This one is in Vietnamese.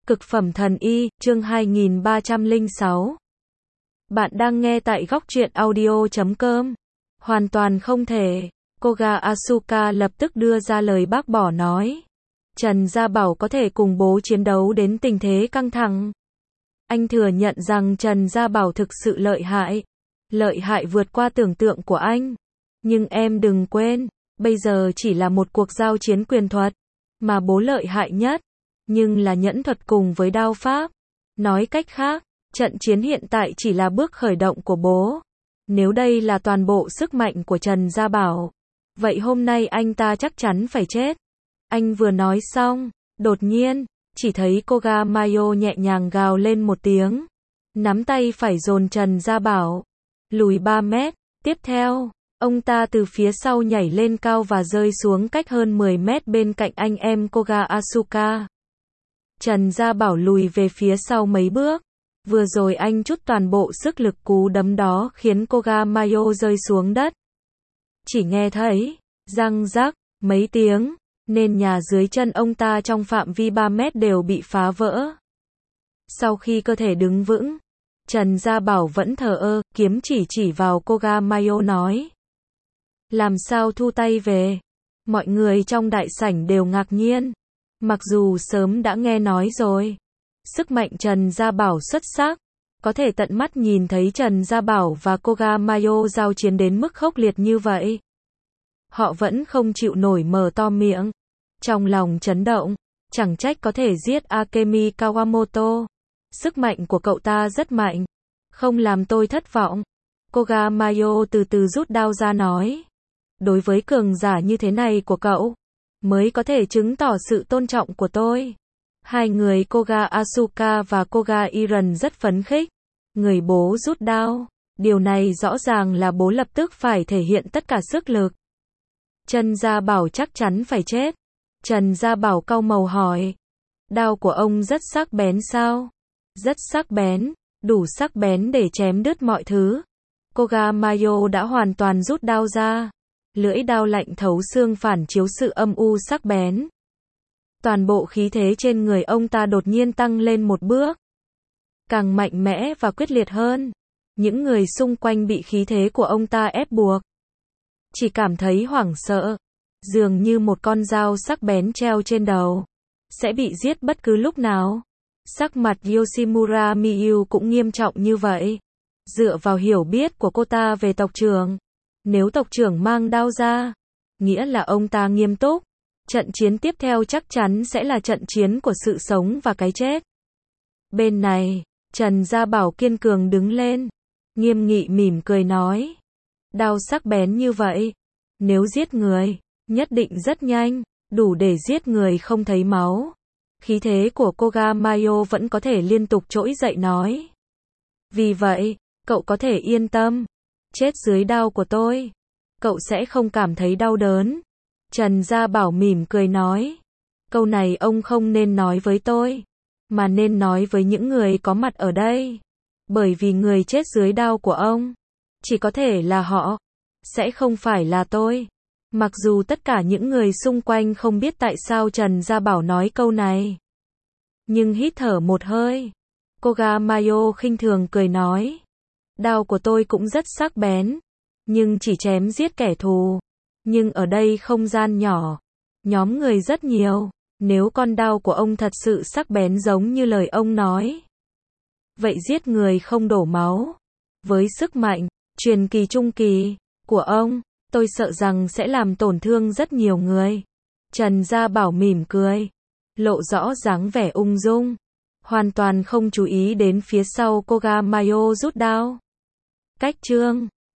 Cực phẩm thần y, chương 2306. Bạn đang nghe tại góc truyện audio.com. Hoàn toàn không thể. Koga Asuka lập tức đưa ra lời bác bỏ nói. Trần Gia Bảo có thể cùng bố chiến đấu đến tình thế căng thẳng. Anh thừa nhận rằng Trần Gia Bảo thực sự lợi hại. Lợi hại vượt qua tưởng tượng của anh. Nhưng em đừng quên, bây giờ chỉ là một cuộc giao chiến quyền thuật. Mà bố lợi hại nhất, nhưng là nhẫn thuật cùng với đao pháp. Nói cách khác, trận chiến hiện tại chỉ là bước khởi động của bố. Nếu đây là toàn bộ sức mạnh của Trần Gia Bảo, vậy hôm nay anh ta chắc chắn phải chết. Anh vừa nói xong, đột nhiên, chỉ thấy Koga Mayo nhẹ nhàng gào lên một tiếng. Nắm tay phải dồn Trần Gia Bảo. Lùi 3 mét, tiếp theo, ông ta từ phía sau nhảy lên cao và rơi xuống cách hơn 10 mét bên cạnh anh em Koga Asuka. Trần Gia Bảo lùi về phía sau mấy bước. Vừa rồi anh trút toàn bộ sức lực cú đấm đó khiến Koga Mayo rơi xuống đất. Chỉ nghe thấy, răng rắc, mấy tiếng, nên nhà dưới chân ông ta trong phạm vi 3 mét đều bị phá vỡ. Sau khi cơ thể đứng vững, Trần Gia Bảo vẫn thờ ơ, kiếm chỉ vào Koga Mayo nói. Làm sao thu tay về? Mọi người trong đại sảnh đều ngạc nhiên. Mặc dù sớm đã nghe nói rồi. Sức mạnh Trần Gia Bảo xuất sắc. Có thể tận mắt nhìn thấy Trần Gia Bảo và Koga Mayo giao chiến đến mức khốc liệt như vậy. Họ vẫn không chịu nổi mở to miệng. Trong lòng chấn động. Chẳng trách có thể giết Akemi Kawamoto. Sức mạnh của cậu ta rất mạnh. Không làm tôi thất vọng. Koga Mayo từ từ rút đao ra nói. Đối với cường giả như thế này của cậu, mới có thể chứng tỏ sự tôn trọng của tôi. Hai người Koga Asuka và Koga Iran rất phấn khích. Người bố rút đao. Điều này rõ ràng là bố lập tức phải thể hiện tất cả sức lực. Trần Gia Bảo chắc chắn phải chết. Trần Gia Bảo cau màu hỏi. Đao của ông rất sắc bén sao? Rất sắc bén, đủ sắc bén để chém đứt mọi thứ. Koga Mayo đã hoàn toàn rút đao ra. Lưỡi đao lạnh thấu xương phản chiếu sự âm u sắc bén. Toàn bộ khí thế trên người ông ta đột nhiên tăng lên một bước. Càng mạnh mẽ và quyết liệt hơn. Những người xung quanh bị khí thế của ông ta ép buộc. Chỉ cảm thấy hoảng sợ. Dường như một con dao sắc bén treo trên đầu. Sẽ bị giết bất cứ lúc nào. Sắc mặt Yoshimura Miyu cũng nghiêm trọng như vậy. Dựa vào hiểu biết của cô ta về tộc trưởng. Nếu tộc trưởng mang đao ra, nghĩa là ông ta nghiêm túc. Trận chiến tiếp theo chắc chắn sẽ là trận chiến của sự sống và cái chết. Bên này, Trần Gia Bảo kiên cường đứng lên. Nghiêm nghị mỉm cười nói. Đao sắc bén như vậy. Nếu giết người, nhất định rất nhanh, đủ để giết người không thấy máu. Khí thế của Koga Mayo vẫn có thể liên tục trỗi dậy nói. Vì vậy, cậu có thể yên tâm. Chết dưới đao của tôi, cậu sẽ không cảm thấy đau đớn. Trần Gia Bảo mỉm cười nói. Câu này ông không nên nói với tôi, mà nên nói với những người có mặt ở đây. Bởi vì người chết dưới đao của ông, chỉ có thể là họ, sẽ không phải là tôi. Mặc dù tất cả những người xung quanh không biết tại sao Trần Gia Bảo nói câu này. Nhưng hít thở một hơi. Koga Mayo khinh thường cười nói. Đao của tôi cũng rất sắc bén. Nhưng chỉ chém giết kẻ thù. Nhưng ở đây không gian nhỏ. Nhóm người rất nhiều. Nếu con đao của ông thật sự sắc bén giống như lời ông nói. Vậy giết người không đổ máu. Với sức mạnh, truyền kỳ trung kỳ, của ông, tôi sợ rằng sẽ làm tổn thương rất nhiều người. Trần Gia Bảo mỉm cười. Lộ rõ dáng vẻ ung dung. Hoàn toàn không chú ý đến phía sau Koga Mayo rút đao. Cách chương